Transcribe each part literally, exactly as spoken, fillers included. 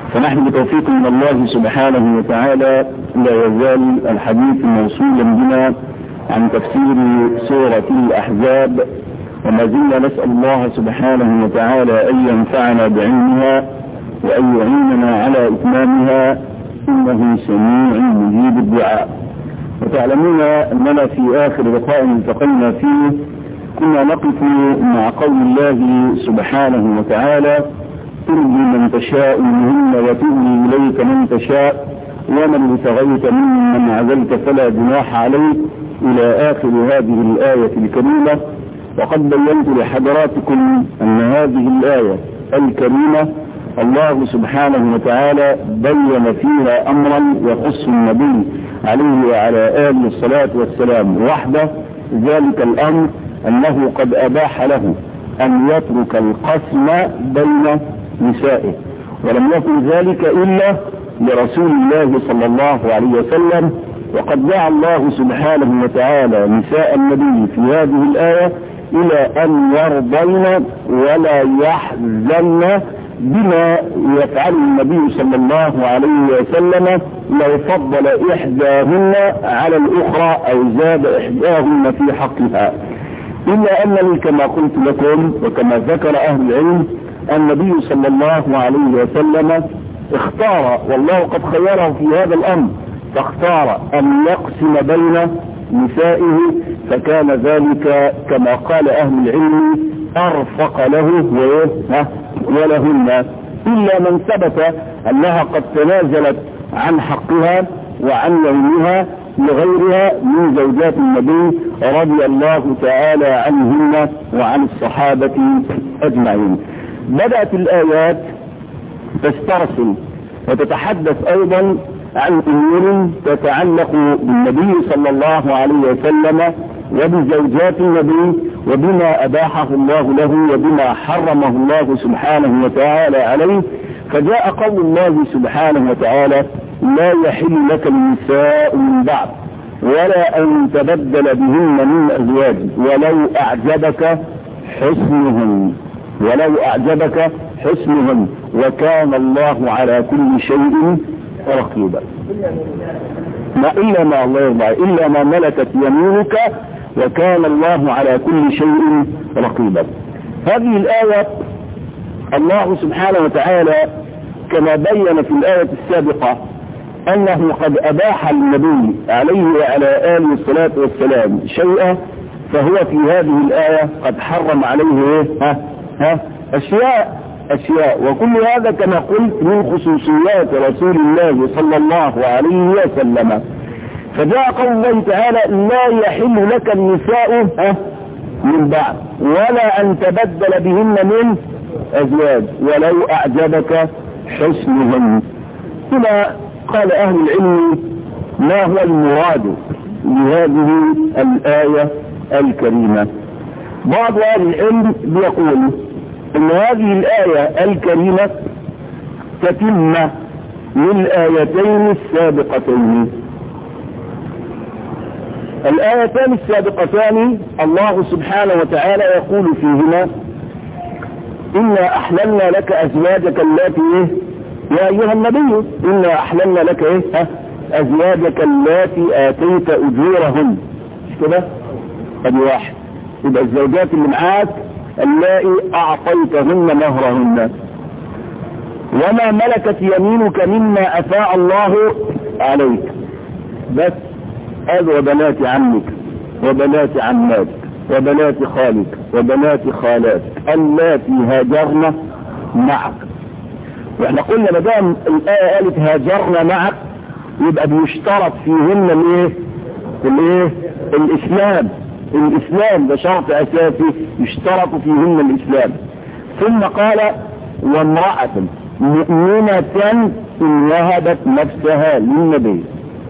فنحن بتوفيق من الله سبحانه وتعالى لا يزال الحديث موصولا بنا عن تفسير سورة الأحزاب، وما زلنا نسأل الله سبحانه وتعالى أن ينفعنا بعلمها وأن يعيننا على إتمامها، إنه سميع مجيب الدعاء. وتعلمون أننا في آخر لقاء التقينا فيه كنا نقف مع قول الله سبحانه وتعالى: ترجي من تشاء منهن وتؤوي إليك من تشاء ومن ابتغيت ممن عزلت فلا جناح عليك، إلى آخر هذه الآية الكريمة. وقد بينت لحضراتكم أن هذه الآية الكريمة الله سبحانه وتعالى بين فيها أمرا يخص النبي عليه وعلى آله الصلاة والسلام وحده، ذلك الأمر أنه قد أباح له أن يترك القسم بين نسائه، ولم يكن ذلك إلا لرسول الله صلى الله عليه وسلم. وقد دعا الله سبحانه وتعالى نساء النبي في هذه الآية إلى أن يرضين ولا يحزن بما يفعل النبي صلى الله عليه وسلم لو فضل إحداهن على الأخرى أو زاد إحداهن في حقها، إلا أنني كما قلت لكم وكما ذكر أهل العلم النبي صلى الله عليه وسلم اختار، والله قد خيره في هذا الأمر، فاختار أن يقسم بين نسائه، فكان ذلك كما قال أهل العلم أرفق له ولهن، إلا من ثبت أنها قد تنازلت عن حقها وعن يومها لغيرها من زوجات النبي رضي الله تعالى عنهن وعن الصحابة أجمعين. بدأت الآيات تسترسل وتتحدث أيضا عن أمور تتعلق بالنبي صلى الله عليه وسلم وبزوجات النبي وبما أباحه الله له وبما حرمه الله سبحانه وتعالى عليه. فجاء قول الله سبحانه وتعالى: لا يحل لك النساء من بعد ولا أن تبدل بهن من أزواج ولو أعجبك حسنهن ولو أعجبك حسنهن وكان الله على كل شيء رقيبا. ما إلا ما الله يرضى إلا ما ملكت يمينك وكان الله على كل شيء رقيبا. هذه الآية الله سبحانه وتعالى كما بين في الآية السابقة أنه قد أباح للنبي عليه وعلى آله الصلاة والسلام شيئا، فهو في هذه الآية قد حرم عليه ها ها أشياء أشياء وكل هذا كما قلت من خصوصيات رسول الله صلى الله عليه وسلم. فجاء قول الله تعالى: لا يحل لك النساء من بعد ولا أن تبدل بهن من أزواج ولو أعجبك حسنهن. هنا قال أهل العلم ما هو المراد بهذه الآية الكريمة. بعض أهل العلم بيقول إن هذه الآية الكريمة تتم للآيتين السابقتين. الآيتان السابقتان الله سبحانه وتعالى يقول فيهما: إنا أحللنا لك أزواجك اللاتي إيه؟ يا أيها النبي إنا أحللنا لك إيه؟ أزواجك اللاتي آتيت أجورهن. مش كده؟ أدي واحد، يبقى الزوجات اللي معاك اللائي أعطيتهن مهرهن، وما ملكت يمينك مما أفاء الله عليك. بس هذا وبنات عمك وبنات عماتك وبنات خالك وبنات خالاتك اللاتي هاجرن معك. واحنا قلنا ما دام الآية قالت هاجرن معك يبقى بيشترط فيهن الايه؟ الايه؟ الإسلام. الإسلام ده شرط أساسي يشترط فيهن الإسلام. ثم قال: وامرأة مؤمنة إن وهبت نفسها للنبي.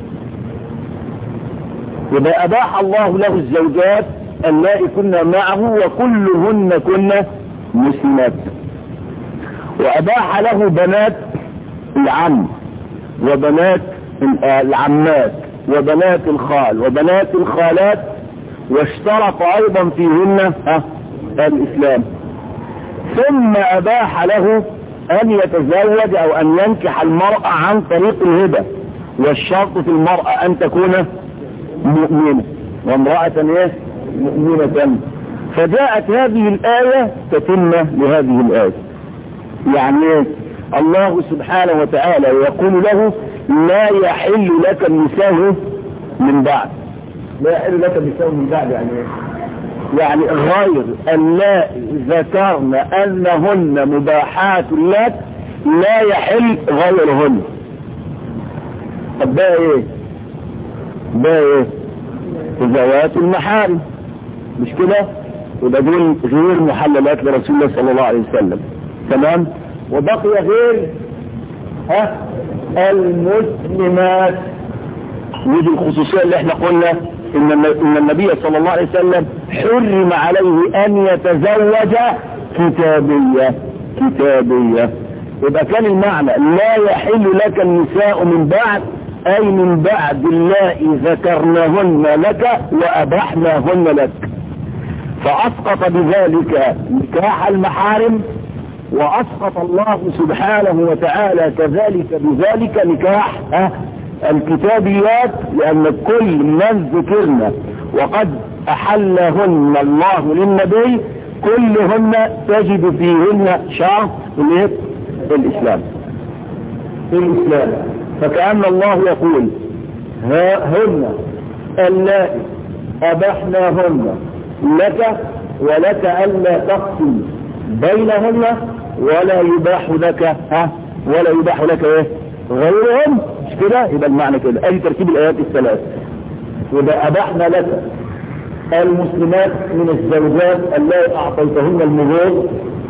يبقى أباح الله له الزوجات اللائي كنا معه وكلهن كنا مسلمات، وأباح له بنات العم وبنات العمات وبنات الخال وبنات الخالات، واشترط أيضا فيهن الإسلام. ثم أباح له ان يتزوج او ان ينكح المرأة عن طريق الهبة، والشرط في المرأة ان تكون مؤمنة، وامرأة ايه مؤمنة. فجاءت هذه الآية تتمة لهذه الآية. يعني ايه؟ الله سبحانه وتعالى يقول له لا يحل لك النساء من بعد. لا يحل لك النساء من بعد يعني ايه؟ يعني غير اللائي ذكرن انهن مباحات لك لا يحل غيرهن. طب ده ايه؟ ده ايه؟ ذوات المحارم، مش كده؟ وده دول غير محللات لرسول الله صلى الله عليه وسلم. تمام؟ وبقي غير ها المسلمات. ودي الخصوصية اللي احنا قلنا ان ان النبي صلى الله عليه وسلم حرم عليه ان يتزوج كتابية كتابية. يبقى كان المعنى لا يحل لك النساء من بعد، اي من بعد اللائي ذكرناهن لك وابحناهن لك. فاسقط بذلك نكاح المحارم، واسقط الله سبحانه وتعالى كذلك بذلك نكاح الكتابيات، لان كل من ذكرنا وقد احلهن الله للنبي كلهن تجد فيهن شرط الاسلام الاسلام. فكأن الله يقول ها هن اللائي ابحناهن لك ولك الا تقسم بينهن ولا يباح لك ها ولا يباح لك ايه غيرهم، مش كده؟ يبقى المعنى كده ادي ترتيب الايات الثلاث. يبقى ابحنا لك المسلمات من الزوجات اللاتي اعطيتهن المهور،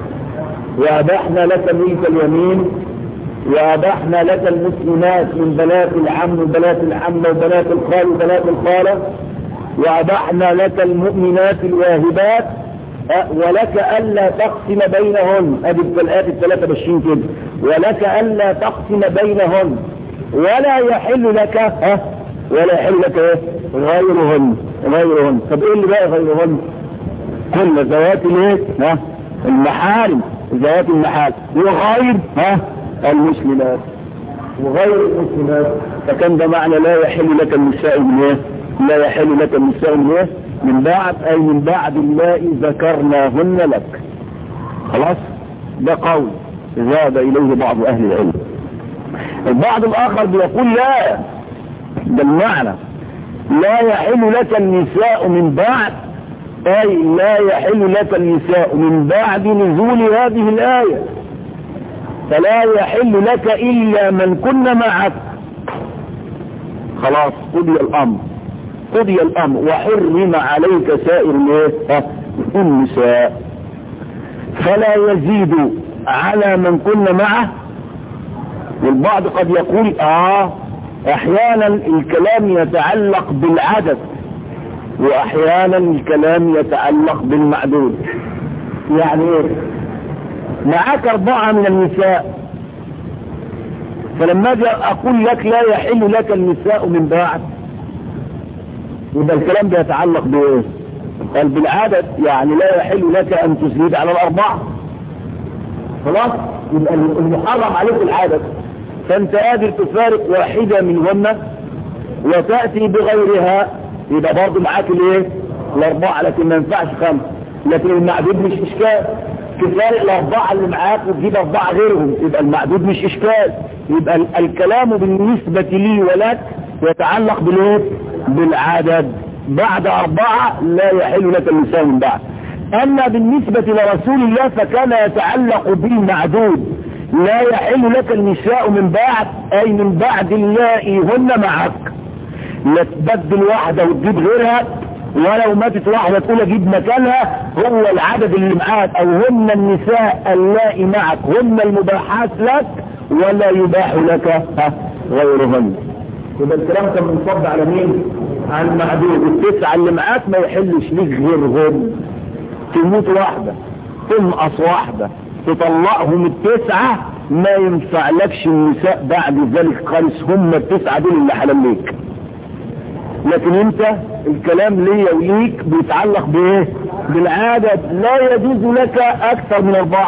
وابحنا لك ملك اليمين، وابحنا لك المسلمات من بنات العم وبنات العمة وبنات الخال وبنات الخالة، وابحنا لك المؤمنات الواهبات، ولك ألا تقسم بينهن. ادي الآيات الثلاثة ماشيين كده. ولك ألا تقسم بينهن ولا يحل لك ها ولا يحل لك ايه غيرهن غيرهن. طب ايه اللي بقى غيرهن؟ كل ذوات الايه ها المحارم، ذوات المحارم، وغير ها المسلمات وغير المسلمات. فكان ده معنى لا يحل لك النساء من ايه لا يحل لك النساء من ايه من بعد، اي من بعد اللائي ذكرناهن لك. خلاص؟ ده قول ذهب اليه بعض اهل العلم. البعض الاخر بيقول لا، ده المعنى لا يحل لك النساء من بعد، اي لا يحل لك النساء من بعد نزول هذه الآية، فلا يحل لك الا من كن معك. خلاص قضي الامر قضي الامر وحرم عليك سائر النساء، فلا يزيد على من كن معه. والبعض قد يقول اه احيانا الكلام يتعلق بالعدد واحيانا الكلام يتعلق بالمعدود. يعني ايه؟ معك اربعة من النساء، فلما اجي اقول لك لا يحل لك النساء من بعد، يبقى الكلام ده يتعلق بايه؟ قال بالعدد، يعني لا يحل لك ان تزيد على الاربعة. خلاص؟ يبقى المحرم عليك العدد، فانت قادر تفارق واحدة منهن وتأتي بغيرها، يبقى برضه معاك الايه؟ الاربعة، لكن ما ينفعش خمسة. لكن المعدود مش اشكال، تفارق الاربعة اللي معاك وتجيب اربعة غيرهم، يبقى المعدود مش اشكال. يبقى الكلام بالنسبة لي ولك يتعلق بالايه؟ بالعدد. بعد اربعة لا يحل لك النساء من بعد. اما بالنسبة لرسول الله فكان يتعلق بالمعدود، لا يحل لك النساء من بعد، اي من بعد اللائي هن معك. لا تبدل واحدة وتجيب غيرها، ولو ماتت واحدة تقول اجيب مكانها، هو العدد اللي معاك او هن النساء اللائي معك هن المباحات لك ولا يباح لك غيرهن. يبقى الكلام كان منصب على مين؟ على المعدود. التسعة اللي معاك ما يحلش ليك غيرهم. تموت واحدة، تنقص واحدة، تطلقهم التسعة، ما ينفع لكش النساء بعد ذلك خالص، هم التسعة دول اللي حلال ليك. لكن انت الكلام ليا وليك بيتعلق بايه؟ بالعدد. لا يجوز لك اكثر من اربعة،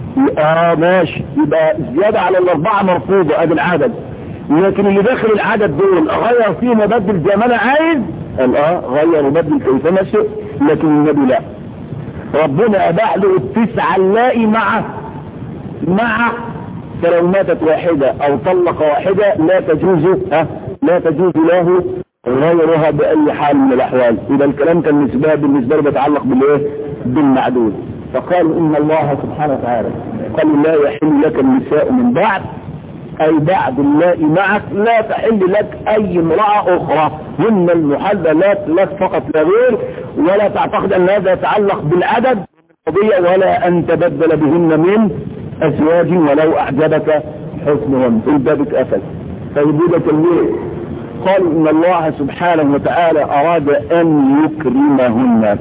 اه ماشي، يبقى زيادة على الاربعة مرفوضة ادي العدد، لكن اللي داخل العدد دول اغير فيهم وبدل زي ما انا عايز، قال اه غير وبدل كيفما شئت، لكن النبي لا، ربنا اباح له التسعة نلاقي مع مع فلو ماتت واحدة او طلق واحدة لا تجوز ها لا تجوز له غيرها باي حال من الاحوال. اذا الكلام كان بالنسبه بالنسبه له بيتعلق بالايه؟ بالمعدود. فقالوا ان الله سبحانه وتعالى قال لا يحل لك النساء من بعد، اي بعد اللائي معك لا تحل لك اي امرأة اخرى، هن المحللات لك فقط لا غير، ولا تعتقد ان هذا يتعلق بالعدد القضية ولا ان تبدل بهن من ازواج ولو اعجبك حسنهم، الباب اتقفل. فيبودة الليل قالوا ان الله سبحانه وتعالى اراد ان يكرمهن،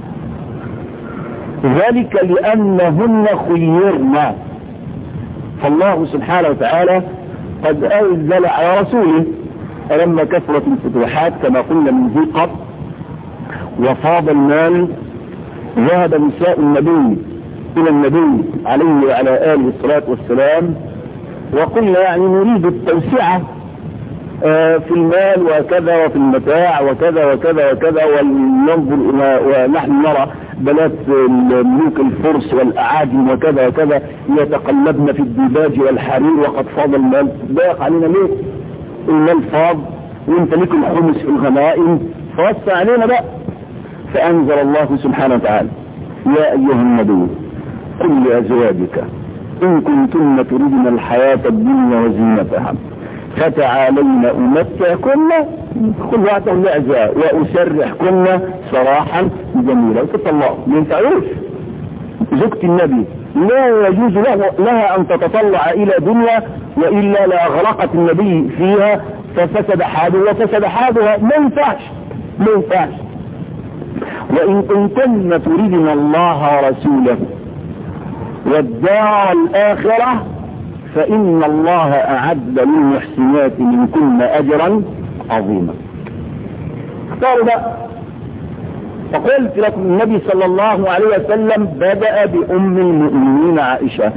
ذلك لانهن خيرنا، فالله سبحانه وتعالى قد انزل على رسوله لما كثرت الفتوحات كما قلنا من ذي قبل وفاض المال، ذهب نساء النبي الى النبي عليه وعلى اله الصلاه والسلام، وقلنا يعني نريد التوسعه في المال وكذا وفي المتاع وكذا وكذا وكذا، وننظر ونحن نرى بنات ملوك الفرس والاعاجم وكذا وكذا يتقلبن في الديباج والحرير وقد فاض المال. ضاق علينا ليه؟ المال فاض وانت ليك الخمس في الغنائم، فوسع علينا بقى. فانزل الله سبحانه وتعالى يا ايها النبي قل لازواجك ان كنتن تريدن الحياه الدنيا وزينتها فتعالين امتعكن كل وقت لعزاء واسرحكن سراحا جميلا. وكتب الله ما ينفعوش زوجة النبي لا يجوز له لها ان تتطلع الى دنيا والا لاغرقت النبي فيها ففسد حاله وفسد حالها، ما ينفعش ما ينفعش. وان كنتن تريدن الله ورسوله والدار الاخره فإن الله أعد للمحسنات منكن أجرا عظيما. اختاروا بقى. فقلت لكم النبي صلى الله عليه وسلم بدأ بأم المؤمنين عائشة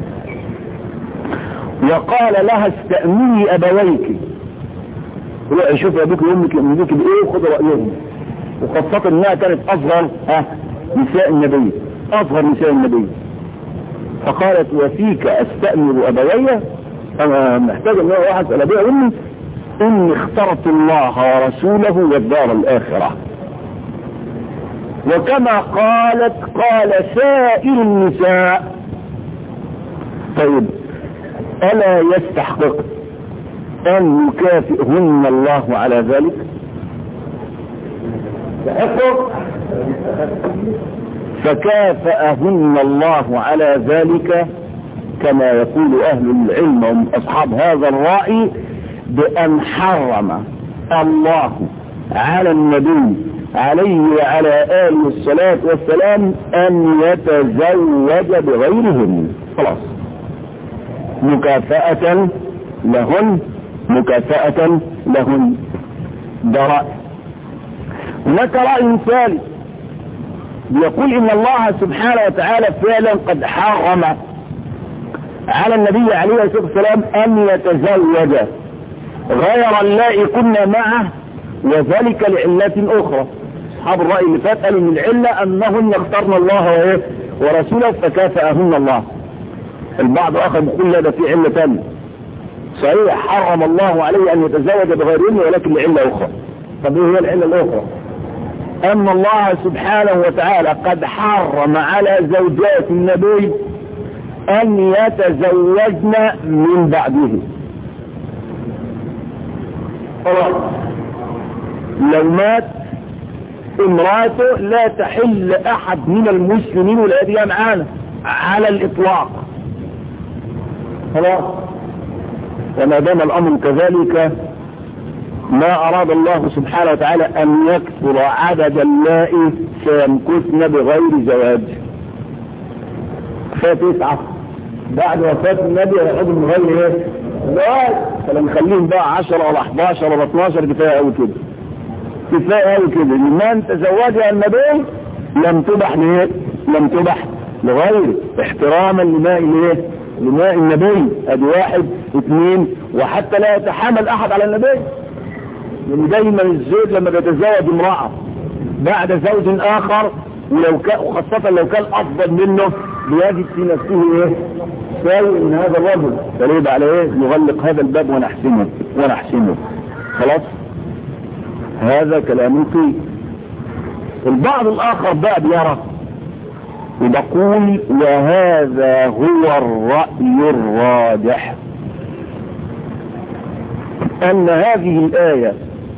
وقال لها استأمني أبويك، روحي شوفي أبوك وأمك يؤمنوك بإيه وخذ رأيهم، وخاصة إنها كانت أصغر ها نساء النبي أصغر نساء النبي. فقالت وفيك استأمر أبوية، أنا محتاج أن واحد أسأل أبويا أمي إني اخترت الله ورسوله والدار الآخرة. وكما قالت قال سائر النساء. طيب ألا يستحقق أن يكافئهن الله على ذلك؟ يستحقق. فكافأهن الله على ذلك كما يقول أهل العلم وهم أصحاب هذا الرأي بأن حرم الله على النبي عليه وعلى آله الصلاة والسلام أن يتزوج بغيرهن، خلاص مكافأة لهن مكافأة لهن. ده رأي. هناك رأي ثالث يقول إن الله سبحانه وتعالى فعلا قد حرم على النبي عليه الصلاة والسلام أن يتزوج غير اللائي كنا معه، وذلك لعلة أخرى. أصحاب الرأي اللي فات قالوا من العلة أنهن يختارن الله ورسوله فكافأهن الله. البعض آخر يقول لا ده في علة ثانية، صحيح حرم الله عليه أن يتزوج بغيرهن ولكن لعلة أخرى. طب إيه هي العلة الأخرى؟ أن الله سبحانه وتعالى قد حرم على زوجات النبي أن يتزوجن من بعده. لو مات امراته لا تحل أحد من المسلمين والأديان معانا على الإطلاق، خلاص. وما دام الأمر كذلك ما أراد الله سبحانه وتعالى أن يكثر عدد اللائي سيمكثن بغير زواج. فتسعة بعد وفاة النبي يعود من غير ايه؟ زواج. فلما نخليهم بقى عشرة ولا احداشر ولا اتناشر كفاية قوي كده، كفاية قوي كده. لمن تزوجها النبي لم تبح ليه؟ لم تبح لغيره احتراما لماء الايه؟ لماء النبي. ادي واحد اثنين، وحتى لا يتحامل احد على النبي، لان دايما الزوج لما بيتزوج امرأة بعد زوج اخر ولو كان، وخاصة لو كان افضل منه، بيجد في نفسه ايه؟ ساوي من هذا الرجل، فليد على ايه؟ نغلق هذا الباب ونحسمه ونحسمه. خلاص؟ هذا كلام قيل. البعض الاخر بقى بيرى وبقول وهذا هو الرأي الراجح، ان هذه الآية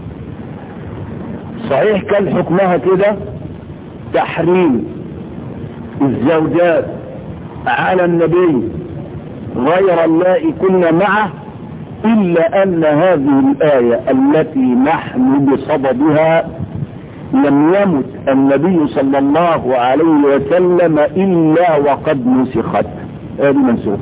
صحيح كان حكمها كده تحريم الزوجات على النبي غير اللائي كن معه، إلا أن هذه الآية التي نحن بصددها لم يمت النبي صلى الله عليه وسلم إلا وقد نسخت، هذه منسوخ.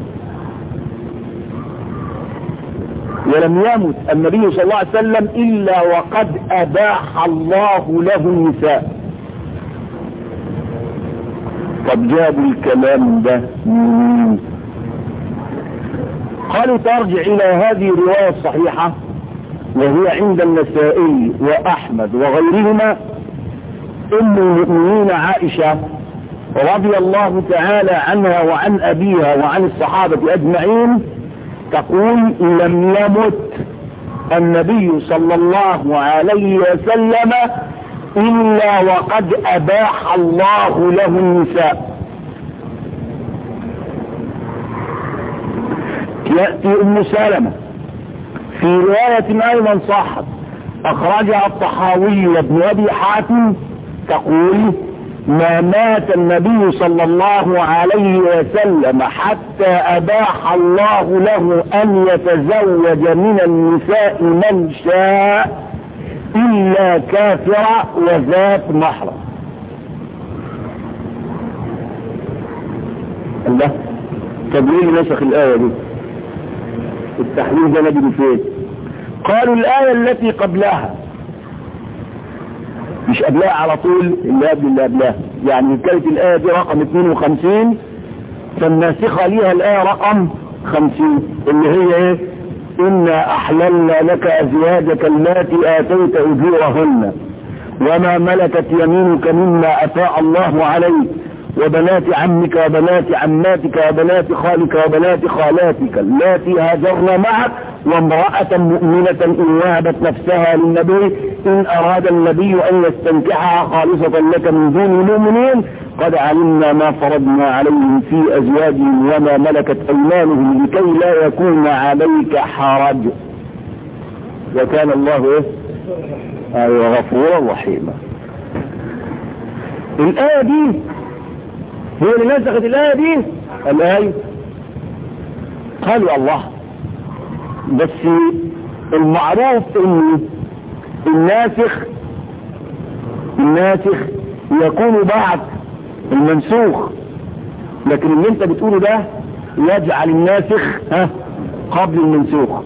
ولم يمت النبي صلى الله عليه وسلم إلا وقد أباح الله له النساء. طب جابوا الكلام ده منين؟ قالوا ترجع إلى هذه الرواية الصحيحة وهي عند النسائي وأحمد وغيرهما، أم المؤمنين عائشة رضي الله تعالى عنها وعن أبيها وعن الصحابة أجمعين تقول لم يمت النبي صلى الله عليه وسلم إلا وقد أباح الله له النساء. يأتي أم سلمة في رواية أيضا صحت أخرجها الطحاوي وابن أبي حاتم تقول ما مات النبي صلى الله عليه وسلم حتى أباح الله له أن يتزوج من النساء من شاء إلا كافرة وذات محرم. الله، طب ليه نسخ الآية دي؟ التحليل ده نجد فين؟ قالوا الآية التي قبلها، مش قبلها على طول، اللي قبل اللي قبلها، يعني كانت الآية دي رقم اثنين وخمسين، فالناسخة ليها الآية رقم خمسين اللي هي ايه؟ إنا أحللنا لك أزواجك اللاتي آتيت أجورهن وما ملكت يمينك مما أفاء الله عليك وبنات عمك وبنات عماتك وبنات خالك وبنات خالاتك اللاتي هاجرن معك وامرأة مؤمنة إن وهبت نفسها للنبي إن أراد النبي أن يستنكحها خالصة لك من دون المؤمنين قد علمنا ما فرضنا عليهم في أزواجهم وما ملكت أيمانهم لكي لا يكون عليك حرج وكان الله إيه؟ أيوة غفورا رحيما. الآية دي هي اللي نسخت الآية دي. الآية قالوا الله، بس المعروف ان الناسخ الناسخ يكون بعد المنسوخ، لكن اللي انت بتقوله ده يجعل الناسخ ها قبل المنسوخ.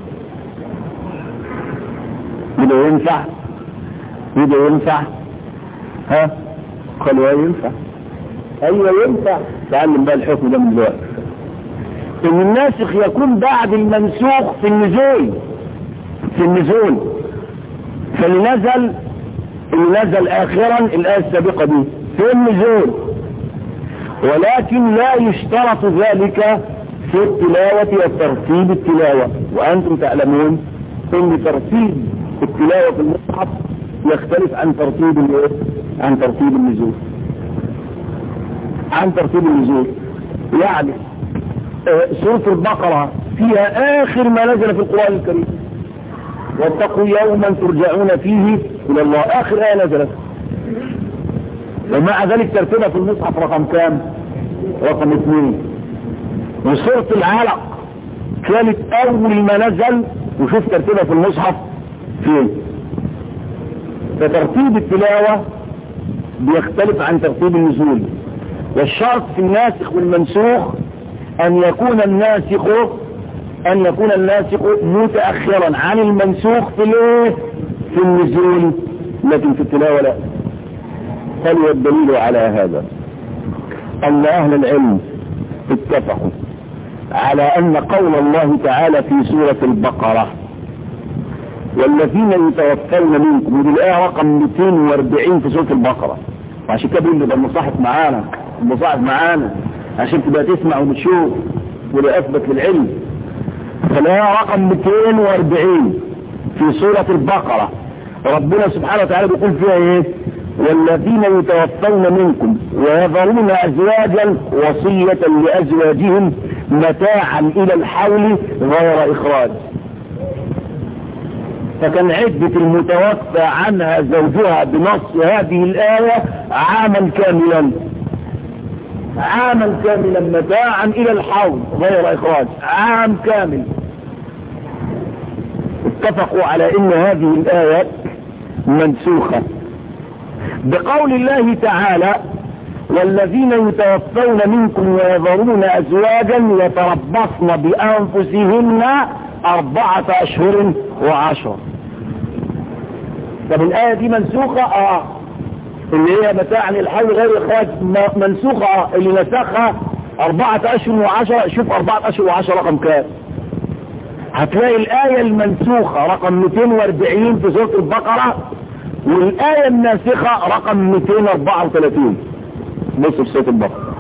يبقى ينفع يبقى ينفع ها قالوا ينفع. ايوه ينفع. تعلم بقى الحكم ده من دلوقتي، ان الناسخ يكون بعد المنسوخ في النزول في النزول فاللي نزل اللي نزل اخرا الآية السابقة دي في النزول، ولكن لا يشترط ذلك في التلاوة وترتيب التلاوة. وانتم تعلمون ان ترتيب التلاوة في المصحف يختلف عن ترتيب عن ترتيب النزول عن ترتيب النزول. يعني سورة البقرة فيها آخر ما نزل في القرآن الكريم، واتقوا يوما ترجعون فيه إلى الله، آخر آية نزلت، ومع ذلك ترتيبها في المصحف رقم كام؟ رقم اثنين. وسورة العلق كانت أول ما نزل، وشوف ترتيبها في المصحف فين. فترتيب التلاوة بيختلف عن ترتيب النزول، والشرط في الناسخ والمنسوخ أن يكون الناسخ أن يكون الناسخ متأخرا عن المنسوخ في الايه؟ في النزول، لكن في التلاوة لا. قالوا الدليل على هذا أن أهل العلم اتفقوا على أن قول الله تعالى في سورة البقرة والذين يتوفون منكم، ودي الآية رقم مئتين وأربعين في سورة البقرة، وعشان كده بيقول لي المصاحف معانا المصاحف معانا عشان تبقى تسمع وتشوف وده أثبت للعلم. فالآية رقم مئتين وأربعين في سورة البقرة ربنا سبحانه وتعالى بيقول فيها ايه؟ والذين يتوفون منكم ويذرون أزواجا وصية لأزواجهم متاعا إلى الحول غير إخراج. فكان عدة المتوفى عنها زوجها بنص هذه الآية عاما كاملا عاما كاملا متاعا إلى الحول غير إخراج، عام كامل. اتفقوا على ان هذه الآية منسوخة بقول الله تعالى والذين يتوفون منكم ويذرون أزواجا يتربصن بأنفسهن أربعة أشهر وعشر. طب الآية دي منسوخة؟ اه اللي هي متاعا الحول غير إخراج منسوخة. اه اللي نسخها أربعة أشهر وعشر. شوف أربعة أشهر وعشر رقم كام؟ هتلاقي الآية المنسوخة رقم مئتين وأربعين في سورة البقرة، والآية الناسخة رقم مئتين وأربعة وثلاثين بص في سورة البقرة.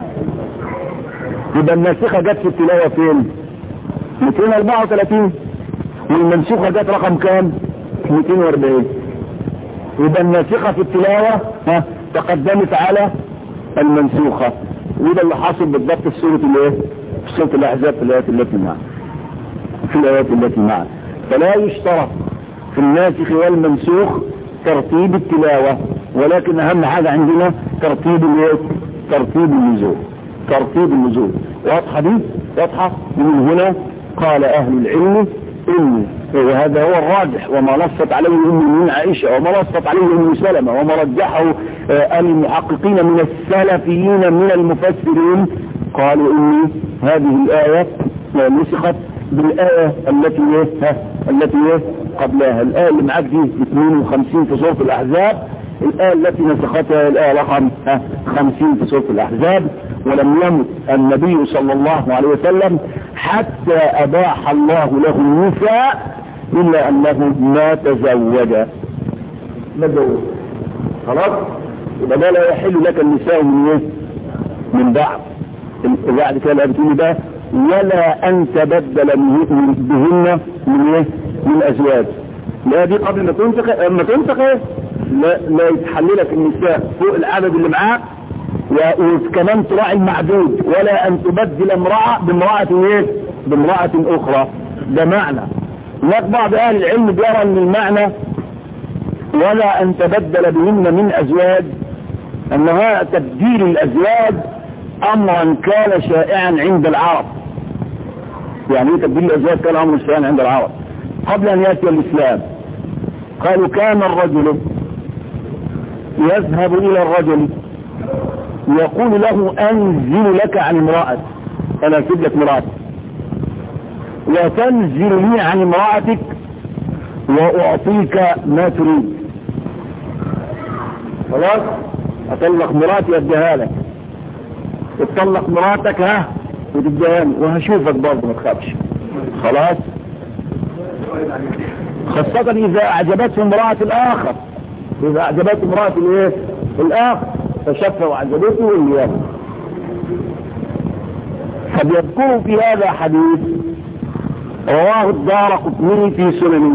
يبقى الناسخة جت في التلاوة فين؟ مئتين وأربعة وثلاثين، والمنسوخة جت رقم كام؟ مئتين وأربعين. يبقى الناسخة في التلاوة ها تقدمت على المنسوخة، وده اللي حاصل بالضبط في سورة الايه؟ في سورة الأحزاب في الآيات التي معنا في الآيات التي معنا. فلا يشترط في الناسخ والمنسوخ ترتيب التلاوة، ولكن أهم حاجة عندنا ترتيب الايه؟ ترتيب النزول. ترتيب النزول واضحة دي؟ واضحة. من هنا قال أهل العلم إن وهذا هو الراجح وما نصت عليه من عائشة وما نصت عليه من سلمة وما رجحه المحققين من السلفيين من المفسرين، قالوا إن هذه الآية نسخت بالآية التي ايه التي ايه قبلها. الآية اللي معاك دي اثنين وخمسين في سورة الأحزاب، الآية التي نسختها الآية رقم خمسين في سورة الأحزاب. ولم يمت النبي صلى الله عليه وسلم حتى أباح الله له النساء إلا أنه ما تزوج ما تزوج خلاص. يبقى ده لا يحل لك النساء من ايه من بعد بعد كده بتقول ده ولا أن تبدل بهن من ايه من أزواج. لا دي قبل ما تنفق اما تنفق ايه لا, لا يتحللك النساء فوق العدد اللي معاك، وكمان تراعي المعدود. ولا أن تبدل امرأة بامرأة ايه بامرأة أخرى. ده معنى. هناك بعض أهل العلم بيرى أن المعنى ولا أن تبدل بهن من أزواج أنها تبديل الأزواج أمرا كان شائعا عند العرب. يعني ايه تبديل الأزواج؟ كان أمر شائعا عند العرب قبل أن يأتي الإسلام. قالوا كان الرجل يذهب إلى الرجل يقول له أنزل لك عن امرأة، أنا أسيب لك امرأتك وتنزل لي عن امرأتك وأعطيك ما تريد. خلاص أطلق مراتي أديها لك، اطلق مراتك ها وتديهاني وهشوفك برضه ما تخافش. خلاص. خاصة إذا أعجبته امرأة الآخر، إذا أعجبته امرأة الإيه الآخر فشفه وعجبته واللي فبيذكروا في هذا حديث رواه الدارقطني في سننه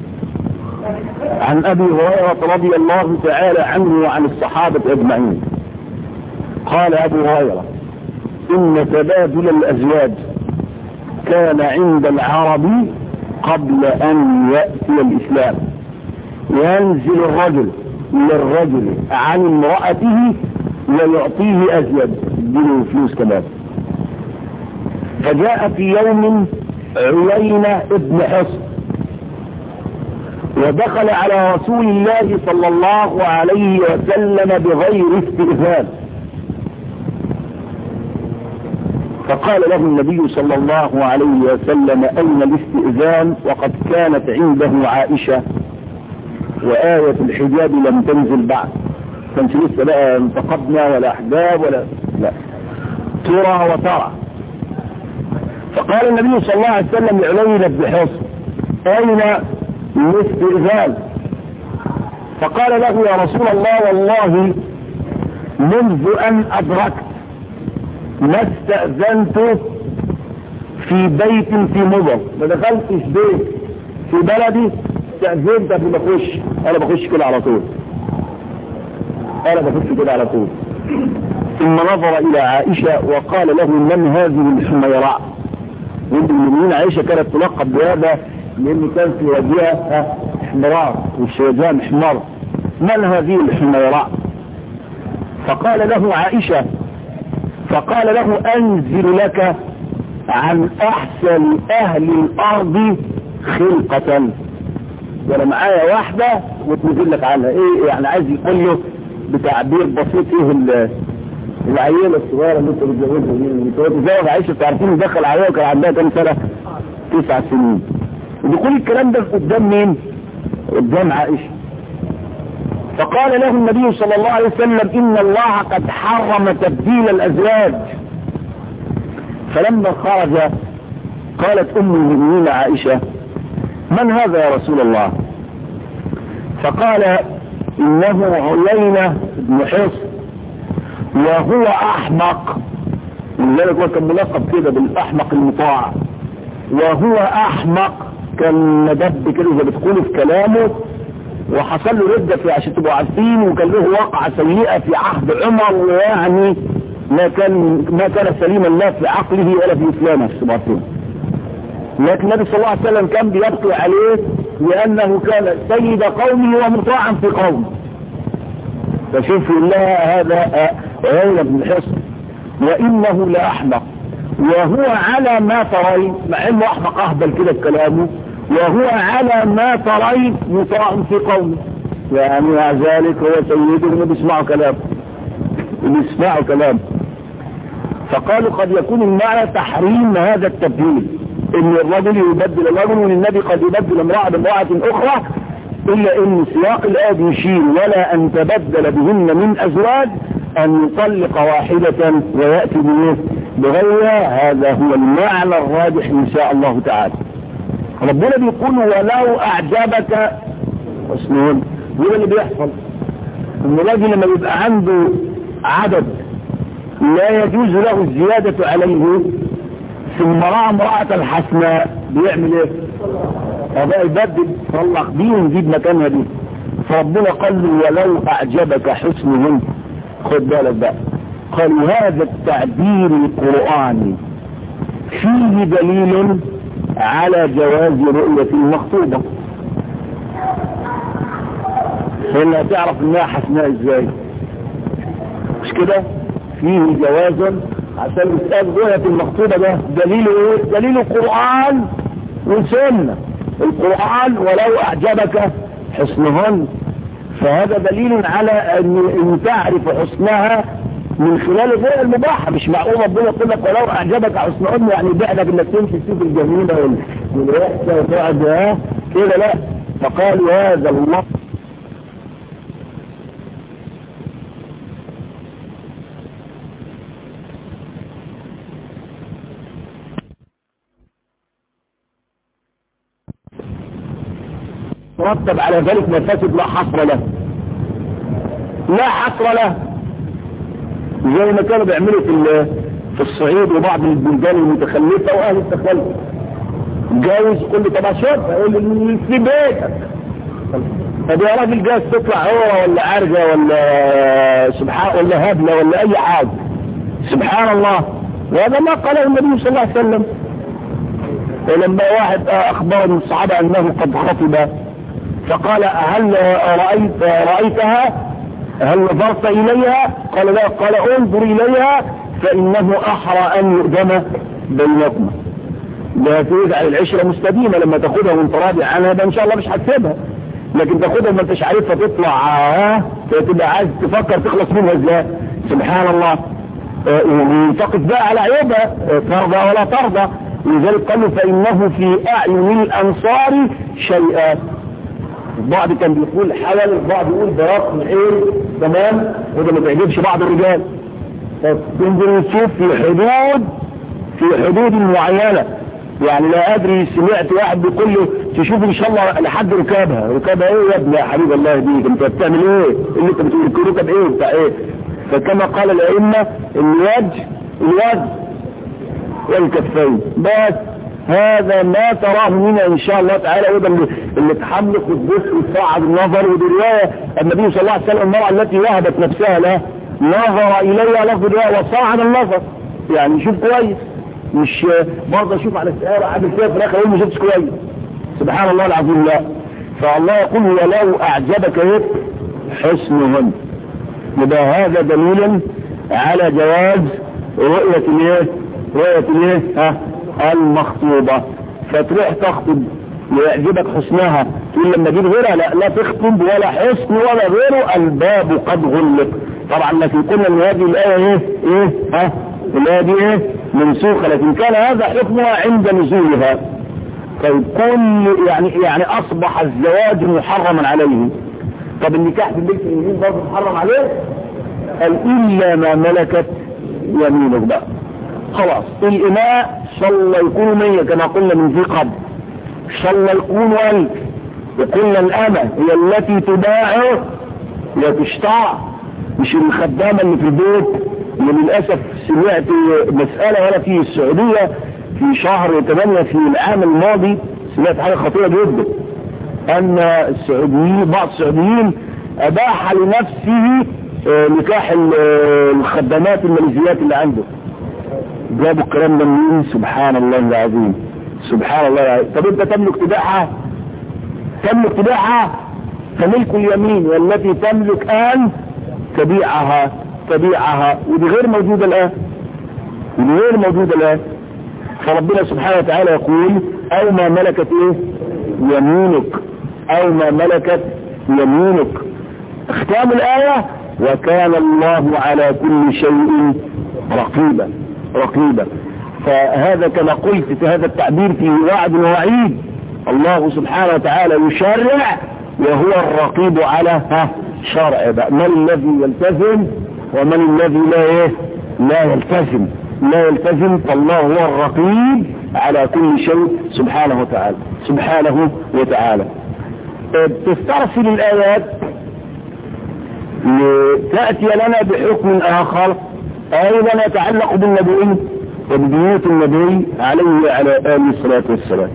عن أبي هريرة رضي الله تعالى عنه وعن الصحابة أجمعين. قال أبو هريرة إن تبادل الأزواج كان عند العرب قبل أن يأتي الإسلام. ينزل الرجل للرجل عن امرأته ويعطيه أزواج بدون فلوس كمان. فجاء في يوم عيينة ابن حصن ودخل على رسول الله صلى الله عليه وسلم بغير استئذان، فقال له النبي صلى الله عليه وسلم أين الاستئذان؟ وقد كانت عنده عائشة وآية الحجاب لم تنزل بعد، كانش لسه بقى انتقدنا ولا أحباب ولا لا، ترى وترى. فقال النبي صلى الله عليه وسلم لعلي بن حصن أين الاستئذان؟ فقال له يا رسول الله والله منذ أن أدركت ما استأذنت في بيت في مضر، ما دخلتش بيت في بلدي استأذنت قبل ما اخش، انا بخش كده على طول، انا بخش كده على طول. ثم نظر الى عائشة وقال له من هذه الحميراء؟ وانت المؤمنين عائشة كانت تلقب بهذا لان كان في وجهها احمرار والشوجاء محمر. من هذه الحميراء؟ فقال له عائشة، فقال له انزل لك عن احسن اهل الارض خلقة، وانا معايا واحدة وتنزل لك عنها. ايه يعني عايز يقول له بتعبير بسيط ايه العيلة الصغيرة اللي انت بتزوجها دي، اللي تزوج عائشة تعرفين دخل عليها وكان عندها كام سنة؟ تسع سنين. وبيقول الكلام ده قدام مين؟ قدام عائشة. فقال له النبي صلى الله عليه وسلم ان الله قد حرم تبديل الازواج. فلما خرج قالت ام المؤمنين عائشة من هذا يا رسول الله؟ فقال انه علينا بن حصن وهو احمق، لذلك هو كان ملقب كده بالاحمق المطاع، وهو احمق كان مدب كده زي بتقولوا في كلامه، وحصل له ردة في عشان تبقوا عارفين، وكان له وقعة سيئة في عهد عمر، ويعني ما كان ما كان سليما لا في عقله ولا في اسلامه السبعتين. لكن النبي صلى الله عليه وسلم كان بيبقي عليه لانه كان سيد قومه ومطاعا في قومه. فشوف لها هذا عيلة بن حصن وانه لاحمق وهو على ما ترين، مع انه احمق اهبل كده بكلامه، وهو على ما ترين مطاع في قومه، يعني مع ذلك هو سيدهم وبيسمعوا كلامه وبيسمعوا كلامه. فقالوا قد يكون المعنى تحريم هذا التبديل، ان الرجل يبدل الرجل والنبي قد يبدل امرأة بامرأة اخرى، الا ان سياق الآية يشير ولا ان تبدل بهن من ازواج ان يطلق واحدة ويأتي بغيرها. هذا هو المعنى الراجح ان شاء الله تعالى. ربنا بيقول ولو اعجبك حسنهن. وده اللي بيحصل ان الراجل لما بيبقى عنده عدد لا يجوز له الزيادة عليه ثم رأى امرأة الحسناء بيعمل ايه؟ هذا يبدل طلق دي ونجيب مكانها دي. فربنا قال له ولو اعجبك حسنهن. خد بالك بقى، قال هذا التعبير القرآني فيه دليل على جواز رؤية المخطوبة. فإنها تعرف انها حسناء ازاي؟ مش كده؟ فيه جواز عشان يتقال رؤية المخطوبة. ده دليل ايه؟ دليل القرآن والسنة. القرآن ولو اعجبك حسنهن، فهذا دليل على ان تعرف حسنها من خلال الرؤية المباحة. مش معقول ربنا يقول لك ولو اعجبك حسنهن يعني بعدك انك تمشي تشوف الجميلة والوحشة وتقعد كده، لا. فقالوا هذا الله رتب على ذلك مفاسد لا حصر له، لا حصر له، زي ما كانوا بيعملوا في في الصعيد وبعض البلدان المتخلفه واهل التخلف. جاوز كل طب اشوف اقول له في بيتك، طب يا راجل جاز تطلع هو ولا عرجه ولا سبحان ولا هبله ولا اي حاجه، سبحان الله. وهذا ما قاله النبي صلى الله عليه وسلم. ولما واحد اخبر من الصحابه انه قد خطب فقال هل رأيت رأيتها؟ هل نظرت إليها؟ قال لا. قال انظر إليها فإنه أحرى أن يؤدم بينكم. ده تجعل العشرة مستديمة. لما تاخدها وانت راضي عنها ده إن شاء الله مش هتسيبها، لكن تاخدها ما انتش عارفها تطلع ها تبقى عايز تفكر تخلص منها ازاي. سبحان الله. وتقف بقى على عيوبها ترضى ولا ترضى. لذلك قالوا فإنه في أعين الأنصار شيئات. البعض كان بيقول حلال، البعض يقول براق العين، تمام، وده ما تعجبش بعض الرجال. تنزل تشوف في حدود في حدود معينة. يعني لا ادري سمعت واحد بيقول له تشوف ان شاء الله لحد ركابها ركابها ايه يا ابني يا حبيب الله يهديك انت بتعمل ايه اللي انت بتقول ركب ايه بتاع ايه. فكما قال الائمه الوجه الوجه والكفين بس هذا ما تراه منا ان شاء الله تعالى. وده اللي, اللي تحملك وتبص وتصعد النظر. ودي روايه النبي صلى الله عليه وسلم المرأة التي وهبت نفسها له نظر اليها لفظ الروايه وصعد النظر. يعني شوف كويس مش برضه اشوف على السيارة عامل فيها في الاخر اقول ما شفتش كويس. سبحان الله العظيم. لا فالله يقول ولو اعجبك ايه حسنهن. يبقى هذا دليل على جواز رؤية الايه رؤية الايه ها المخطوبة. فتروح تخطب ويعجبك حسنها تقول لما اجيب غيرها لا لا تخطب ولا حسن ولا غيره الباب قد غلق. طبعا لكن قلنا ان هذه الايه ايه ايه ها الآية دي ايه منسوخة لكن كان هذا حكمها عند نزولها. طيب كل يعني يعني اصبح الزواج محرما عليه. طب النكاح في البيت اليمين برضه محرم عليه. قال الا ما ملكت يمينك بقى خلاص. الاماء شاء الله يكونوا مية كما قلنا من ذي قبل شاء الله يكونوا الف. وقلنا الامة هي التي تباع وتشترى مش الخدامة اللي في البيت. وللأسف سمعت مسألة هنا في السعودية في شهر ثمانية في العام الماضي سمعت حاجة خطيرة جدا أن السعوديين بعض السعوديين أباح لنفسه نكاح الخدامات الماليزيات اللي عنده. جابوا الكلام ده منين؟ سبحان الله العظيم سبحان الله العظيم. طب أنت تملك تبيعها تملك تبيعها فملك اليمين والتي تملك أن تبيعها تبيعها. ودي غير موجودة الآن ودي غير موجودة الآن. فربنا سبحانه وتعالى يقول أو ما ملكت إيه يمينك أو ما ملكت يمينك. اختام الآية وكان الله على كل شيء رقيبا رقيبا. فهذا كما قلت في هذا التعبير فيه وعد ووعيد. الله سبحانه وتعالى يشرع وهو الرقيب على ها شرع بقى. من الذي يلتزم ومن الذي لا ايه لا يلتزم لا يلتزم. فالله هو الرقيب على كل شيء سبحانه وتعالى سبحانه وتعالى. تسترسل الآيات تأتي لنا بحكم آخر أيضا يتعلق بالنبي وببيوت النبي عليه وعلى آله الصلاة والسلام.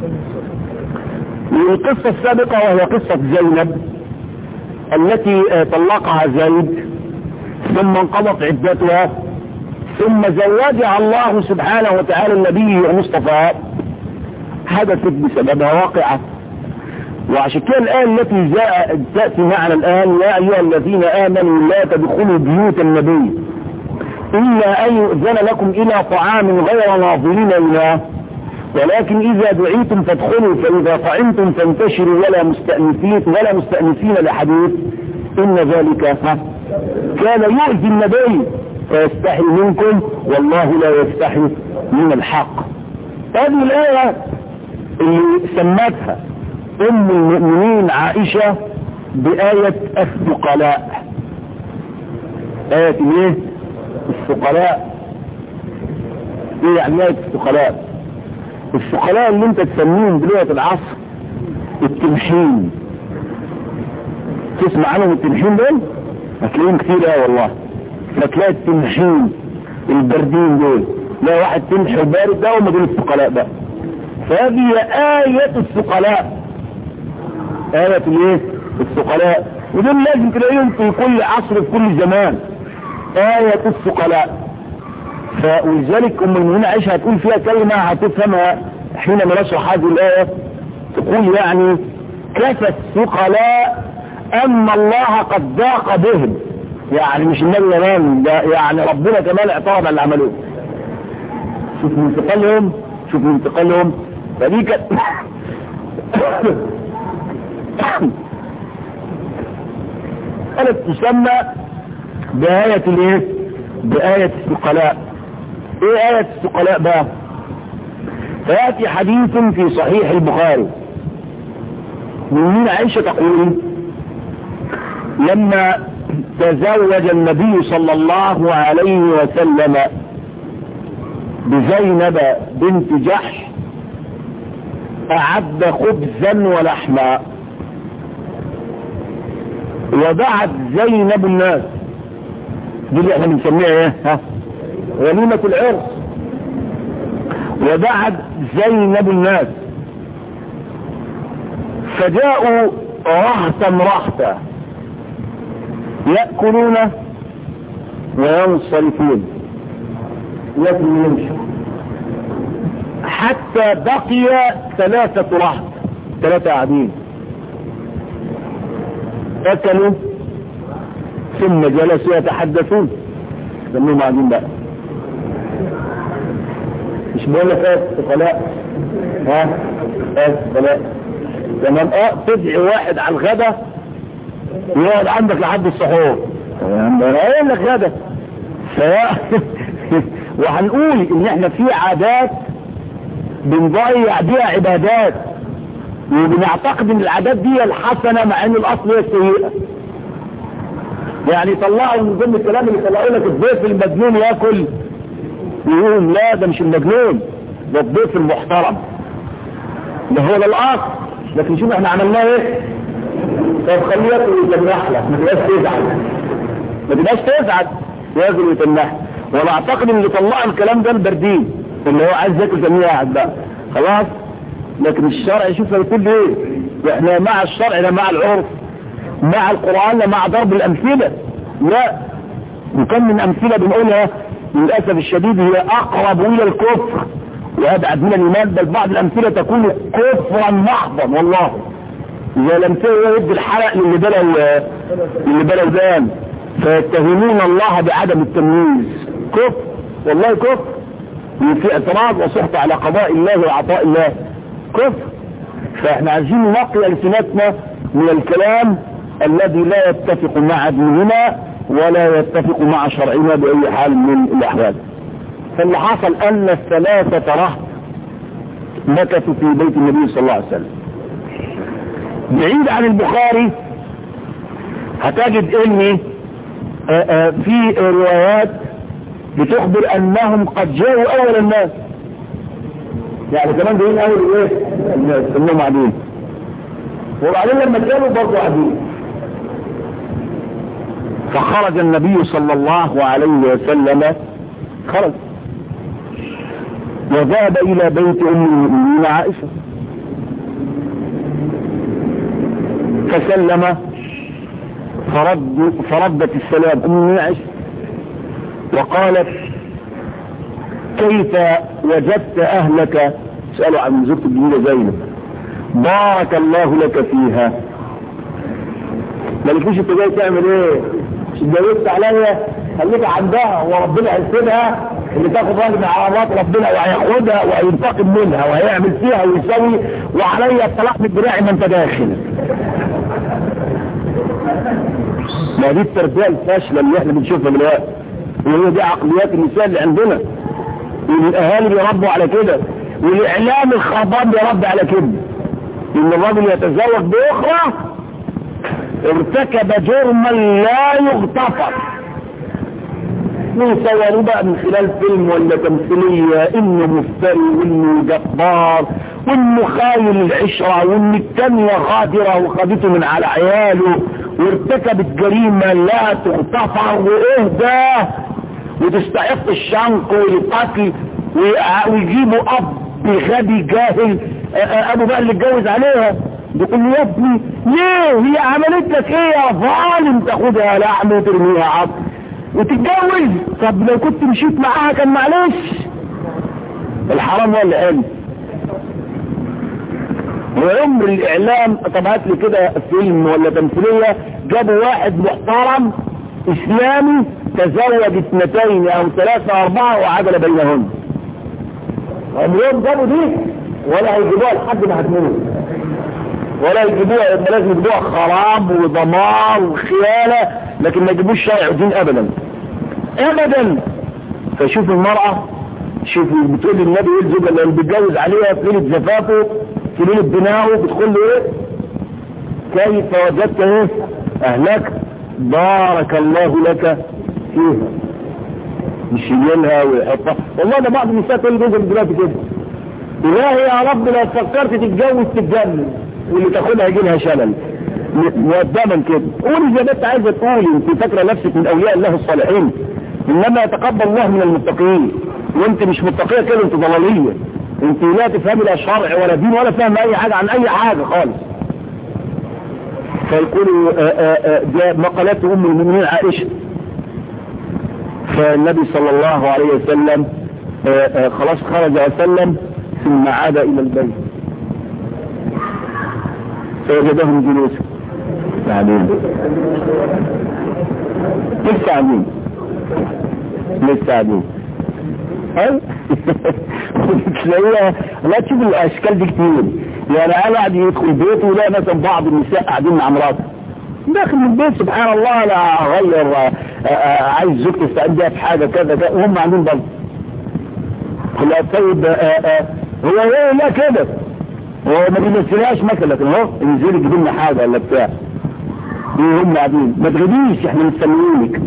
القصة السابقة وهي قصة زينب التي طلقها زيد ثم انقضت عدتها ثم زوجها الله سبحانه وتعالى النبي ومصطفى حدثت بسببها واقعة. وعشان كده الآية التي جاء تأتي معنا الآن يا أيها الذين آمنوا لا تدخلوا بيوت النبي إلا أن يؤذن لكم إلى طعام غير ناظرين إليه ولكن إذا دعيتم فادخلوا فإذا طعمتم فانتشروا ولا مستأنسين ولا مستأنسين لحديث إن ذلك كان يؤذي النبي فيستحي منكم والله لا يستحي من الحق. هذه الآية اللي سمتها أم المؤمنين عائشة بآية الثقلاء. آية ايه الثقلاء؟ ايه يعني آية الثقلاء؟ الثقلاء اللي انت تسميهم بلغة العصر التمحين. تسمع عنهم التمحين دول؟ هتلاقيهم كتير اه والله. فتلاقي التمحين البردين دول لا واحد تمحي وبارد ده وما دول الثقلاء بقى. فهذه آية الثقلاء آية الايه الثقلاء. ودول لازم تلاقيهم في كل عصر في كل زمان آية الثقلاء. فولذلك ام المؤمنين عائشة هتقول فيها كلمة هتفهمها حينما نشرح هذه الآية. تقول يعني كفى الثقلاء أن الله قد ضاق بهم. يعني مش النبي ينام ده يعني ربنا كمان اعترض على اللي عملوه. شوف من انتقالهم شوف من انتقالهم. فدي كانت كانت تسمى بآية الايه بآية الثقلاء. ايه آية الثقلاء بقى؟ فيأتي حديث في صحيح البخاري من عائشة تقول لما تزوج النبي صلى الله عليه وسلم بزينب بنت جحش أعد خبزا ولحما، ودعت زينب الناس، دي اللي احنا بنسميها ايه؟ ها؟ وليمة العرس. ودعت زينب الناس فجاءوا رهتا رهتا يأكلون وينصرفون، يأكلون ويمشوا حتى بقي ثلاثة رهط، ثلاثة قاعدين أكلوا ثم جلسوا يتحدثون. سموهم قاعدين بقى، مش بقول لك ايه فقلاء، ها ايه فقلاء تمام. اه تدعي واحد على الغدا يقعد عندك لحد السحور، انا قايل لك غدا. وهنقول ان احنا في عادات بنضيع بيها عبادات، وبنعتقد ان العادات دي الحسنه مع ان الاصل هي السيئه. يعني طلعوا من ضمن الكلام اللي طلعوا لك الضيف المجنون ياكل يقول لا ده مش المجنون، ده الضيف المحترم، ده هو ده الاصل. لكن شوف احنا عملناه ايه؟ طب خليه ياكل ويتنح لك، ما تبقاش تزعل، ما تبقاش تزعل ياكل ويتنح. وانا اعتقد ان اللي طلع الكلام ده البردين اللي هو عايز ياكل زي قاعد بقى خلاص. لكن الشرع شوف بيقول ايه؟ احنا مع الشرع لا مع العرف، مع القرآن لا مع ضرب الامثله. لا، وكم من امثله بنقولها للاسف الشديد هي اقرب الى الكفر وابعد من الايمان، بل بعض الامثله تكون كفرا محضا والله. اذا لم يد الحرق للي بلوا اللي بلوا دان فيتهمون الله بعدم التمييز، كفر والله كفر، وفي اعتراض وسخط على قضاء الله وعطاء الله، كفر. فاحنا عايزين ننقي السنتنا من الكلام الذي لا يتفق مع ديننا ولا يتفق مع شرعنا بأي حال من الأحوال. فاللي حصل أن الثلاثة رهط مكثوا في بيت النبي صلى الله عليه وسلم. بعيد عن البخاري هتجد ان في روايات بتخبر انهم قد جاءوا اول الناس، يعني كمان جايين اول ايه الناس انهم قاعدين، وبعدين لما كانوا برضه قاعدين. فخرج النبي صلى الله عليه وسلم، خرج وذهب الى بيت ام المؤمنين عائشة فسلم فرد فردت السلام ام المؤمنين عائشة وقالت كيف وجدت اهلك؟ سألوا عن زوجة الجميلة زينب، بارك الله لك فيها. ما لكيش انت جاي تعمل ايه؟ مش اتجوزت عليا؟ خليك عندها وربنا هيسيبها، اللي تاخد راجل من عربات ربنا وهياخدها وهينتقم منها وهيعمل فيها ويسوي، وعليا الطلاق من دراعي ما انت داخل. ما دي التربيه الفاشله اللي احنا بنشوفها دلوقتي، وهي دي عقليات النساء اللي عندنا، والاهالي بيربوا على كده، والاعلام الخربان بيربي على كده، ان الرجل يتزوج باخرى ارتكب جرما لا يغتفر. يصوروا بقى من خلال فيلم ولا تمثيليه انه مفتري وانه جبار وانه خاين العشره وان التانيه غادره وخدته من على عياله وارتكبت جريمه لا تغتفر، وايه ده وتستحق الشنق والقتل، ويجيبوا اب غبي جاهل ابو بقى اللي اتجوز عليها، بيقول له يا ابني ليه هي عملت لك ايه يا ظالم تاخدها لحم وترميها عظم وتتجوز؟ طب لو كنت مشيت معاها كان معلش. الحرام هو اللي قال. وعمر الاعلام طبعت لي كده فيلم ولا تمثيليه جابوا واحد محترم اسلامي تزوج اثنتين او ثلاثه او اربعه وعدل بينهن. عمرهم جابوا دي ولا هيجيبوها لحد ما هتموت، ولا يجيبوها، لازم يجيبوها خراب ودمار وخيانه، لكن ما يجيبوش شرع ودين ابدا ابدا. فشوف المرأة، شوف بتقول للنبي ايه الزوجة اللي بيتجوز عليها في ليلة زفافه في ليلة بنائه بتقول له ايه؟ كيف وجدت ايه اهلك؟ بارك الله لك فيها، مش يجيلها ويحطها. والله ده بعض النساء تقول جوزها دلوقتي كده، إلهي يا رب لو فكرت تتجوز تتجنن واللي تاخدها يجيلها شلل مقدما كده. قولي زي ما انت عايزه تقولي، انت فاكره نفسك من اولياء الله الصالحين، انما يتقبل الله من المتقين، وانت مش متقيه كده، انت ضلاليه، انت لا تفهمي لا شرع ولا دين ولا فاهم اي حاجه عن اي حاجه خالص. فيقولوا ده مقالات ام المؤمنين عائشه. فالنبي صلى الله عليه وسلم آآ آآ خلاص خرج وسلم، ثم عاد الى البيت فوجدهم جلوسا قاعدين لسه قاعدين لسه قاعدين اي تلاقيها. لا تشوف الاشكال دي كتير، يعني انا قاعد يدخل بيته ولا مثلا بعض النساء قاعدين مع مراته داخل من البيت، سبحان الله، لا اغير عايز زوجتي تستعد في حاجه كذا كذا وهم قاعدين برضه. لا طيب هو ايه؟ لا كده هو ما بيمثلهاش مثلا، لكن اهو انزلي تجيب لنا حاجه ولا بتاع، ايه هم قاعدين ما تغديش احنا مستنيينك.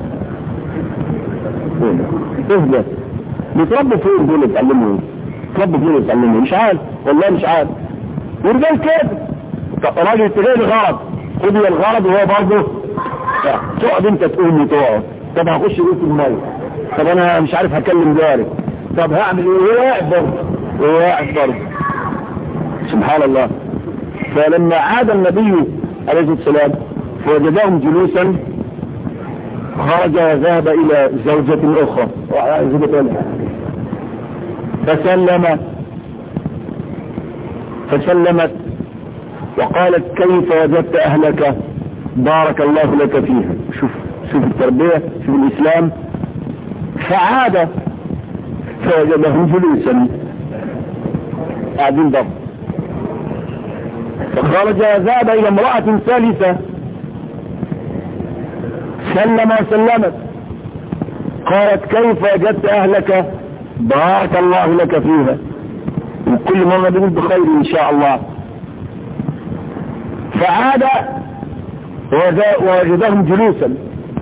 اهدى، بيتربوا فين دول يتعلموا ايه؟ بيتربوا فين يتعلموا؟ مش عارف والله، مش عارف. ورجال كده راجل تلاقي الغرض، خدي الغرض وهو برضه تقعد انت تقوم وتقعد. طب هخش ايه في الميه؟ طب انا مش عارف هكلم جاري، طب هعمل ايه؟ هو واقف برضه، هو واقف برضه، سبحان الله. فلما عاد النبي عليه الصلاه والسلام فوجدهم جلوسا، خرج وذهب الى زوجة اخرى فسلم فسلمت وقالت كيف وجدت اهلك؟ بارك الله لك فيها. شوف شوف التربية، شوف الاسلام. فعاد فوجدهم جلوسا قاعدين ضبط، فخرج وذهب الى امرأة ثالثة سلم وسلمت، قالت كيف وجدت اهلك؟ بارك الله لك فيها. وكل مرة بيقول بخير ان شاء الله. فعاد ووجدهم جلوسا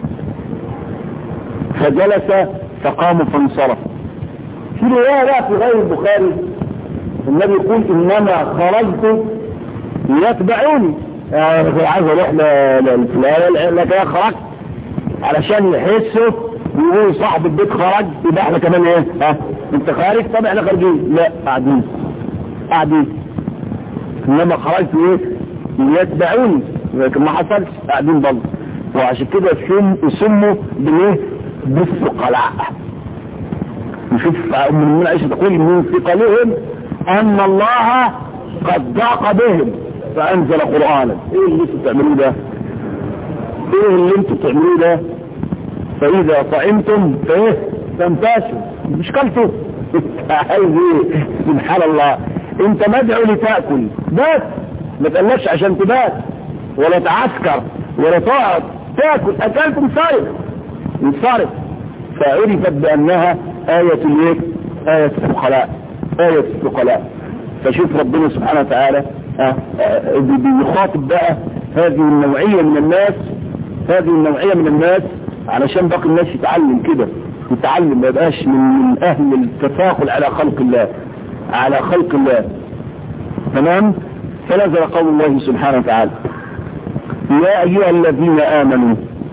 فجلس فقاموا فانصرف. في رواية في غير البخاري النبي يقول انما خرجت ليتبعوني، يعني عايز اروح للفلان لكن خرجت علشان يحسوا ويقول صاحب البيت خرج يبقى احنا كمان ايه؟ ها انت خارج؟ طب احنا خارجين. لا قاعدين قاعدين، انما خرجت ايه؟ ليتبعوني، لكن ما حصلش، قاعدين برضه. وعشان كده يسموا بالايه؟ بالثقلاء. نشوف ام المؤمنين عائشة تقول من ثقلهم ان الله قد ضاق بهم فانزل قرآنا. ايه اللي انتوا بتعملوه ده؟ ايه اللي انتوا بتعملوه ده؟ فاذا طعمتم فايه؟ تنتشروا، مش كلتوا عايز ايه؟ سبحان الله. انت مدعو لتأكل بس، ما تقلقش عشان تبات ولا تعسكر ولا تقعد تاكل. اكلت انصرف انصرف. فعرفت بانها آية الايه؟ آية الثقلاء، آية الثقلاء. فشوف ربنا سبحانه وتعالى بيخاطب بقى هذه النوعية من الناس، هذه النوعية من الناس علشان باقي الناس يتعلم كده، يتعلم ما يبقاش من اهل التفاخر على خلق الله، على خلق الله. تمام. فنزل قول الله سبحانه وتعالى يا ايها الذين امنوا،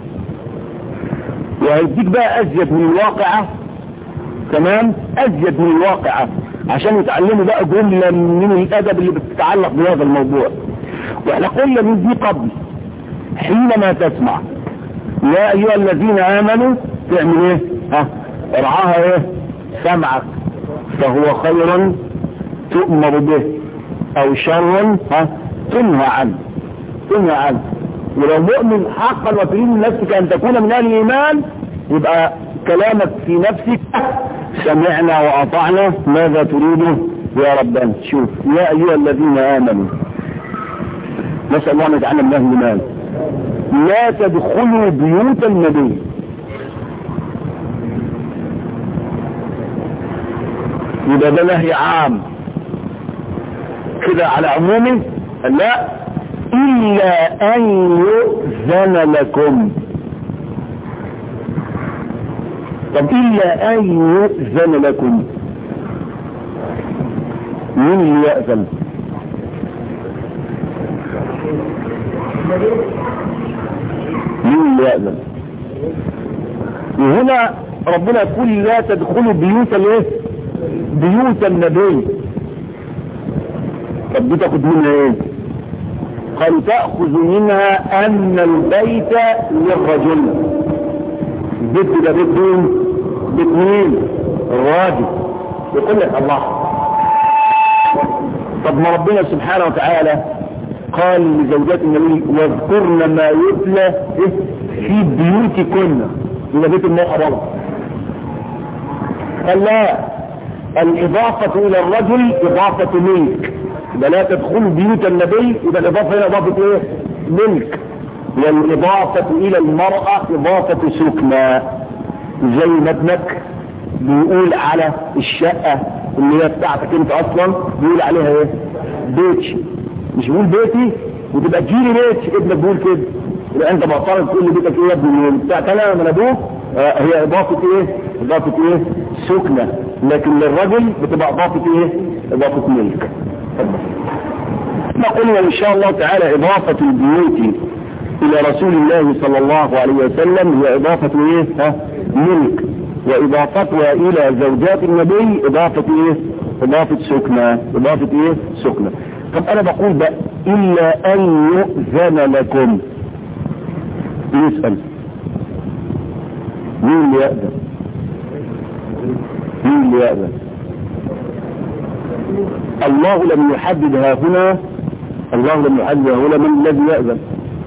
وهيديك بقى ازيد من الواقعة. تمام، ازيد من الواقعة عشان يتعلموا بقى جملة من الادب اللي بتتعلق بهذا الموضوع. واحنا قلنا من دي قبل، حينما تسمع يا ايها الذين امنوا تعمل ايه؟ ها ارعاها ايه؟ سمعك، فهو خير تؤمر به او شر ها تنهى عنه، تنهى عنه. ولو مؤمن حقا وتريد من نفسك ان تكون من اهل الايمان يبقى كلامك في نفسك سمعنا واطعنا، ماذا تريده يا ربنا؟ شوف يا ايها الذين امنوا، نسأل الله ان يجعلنا من اهل الايمان. لا تدخلوا بيوت النبي، يبقى ده نهي عام كده على عمومه. لا، إلا أن يؤذن لكم. طب إلا أن يؤذن لكم، مين اللي يأذن؟ مين اللي يأذن؟ وهنا ربنا يقول لا تدخلوا بيوت الايه؟ بيوت النبي. طب دي تاخد منها ايه؟ قالوا تأخذ منها ان البيت للرجل. البيت ده بيت مين؟ بيت مين؟ الراجل. يقول لك الله، طب ما ربنا سبحانه وتعالى قال لزوجات النبي واذكرن ما يتلى في بيوتكن، إلى بيت المرأة برضه. قال لا، الإضافة إلى الرجل إضافة ملك، إذا لا تدخل بيوت النبي إذا الإضافة إلى إضافة إيه؟ ملك. والإضافة إلى المرأة إضافة سكنى، زي ما ابنك بيقول على الشقة اللي هي بتاعتك انت اصلا بيقول عليها ايه؟ بيتي. مش بيقول بيتي وتبقى تجيلي بيت ابنك بيقول كده، يبقى انت معترض تقول لي بيتك ايه يا ابني بتاعت انا من ابوك. آه هي اضافه ايه؟ اضافه ايه؟ سكنه. لكن للرجل بتبقى اضافه ايه؟ اضافه ملك. نقول ان شاء الله تعالى اضافه البيوت الى رسول الله صلى الله عليه وسلم هي اضافه ايه؟ ها؟ ملك. واضافتها الى زوجات النبي اضافه ايه؟ اضافه سكنه. اضافه ايه؟ سكنه. طب انا بقول بقى الا ان يؤذن لكم. يسأل مين اللي يأذن؟ مين اللي يأذن؟ الله لم يحدد ها هنا، الله لم يحدد ها هنا من الذي يأذن.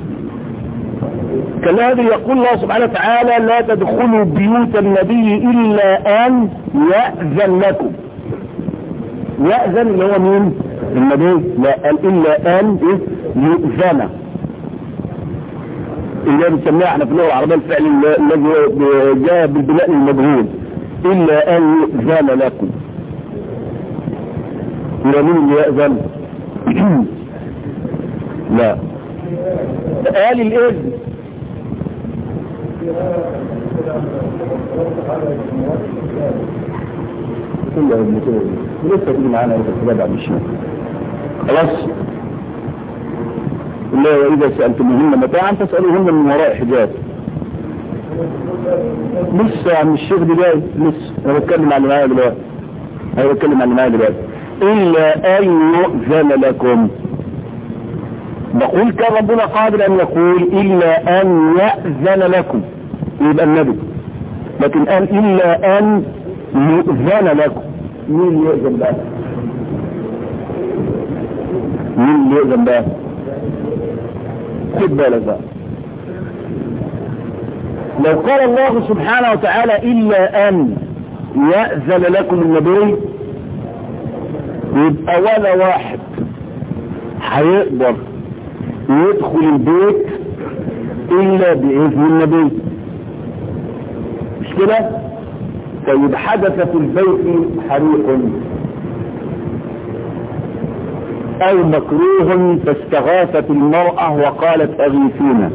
كالذي يقول الله سبحانه وتعالى لا تدخلوا بيوت النبي إلا أن يأذن لكم. يأذن اللي هو مين؟ النبي. لا قال إلا أن يؤذن، اللي بنسميها احنا في اللغة العربية الفعل الذي جاء بالبناء المجهول. إلا أن يؤذن لكم. إلى مين اللي يأذن؟ لا قال الإذن. لسه تيجي معانا وتتبع بعد الشيء خلاص. الله وإذا سألتموهن متاعا فاسألوهن من وراء حجاب. لسه يا عم الشيخ دي جاي لسه. أنا بتكلم عن اللي معايا دلوقتي. أنا بتكلم عن اللي معايا دلوقتي. إلا أن يؤذن لكم. بقول كان ربنا قادر أن يقول إلا أن يأذن لكم يبقى النبي، لكن قال إلا أن يؤذن لكم. مين يؤذن بقى؟ مين يؤذن بقى؟ خد بالك بقى. لو قال الله سبحانه وتعالى إلا أن يأذن لكم النبي يبقى ولا واحد هيقدر يدخل البيت إلا بإذن النبي، مش كده؟ طيب حدث في البيت حريق أو مكروه فاستغاثت المرأة وقالت أغيثونا،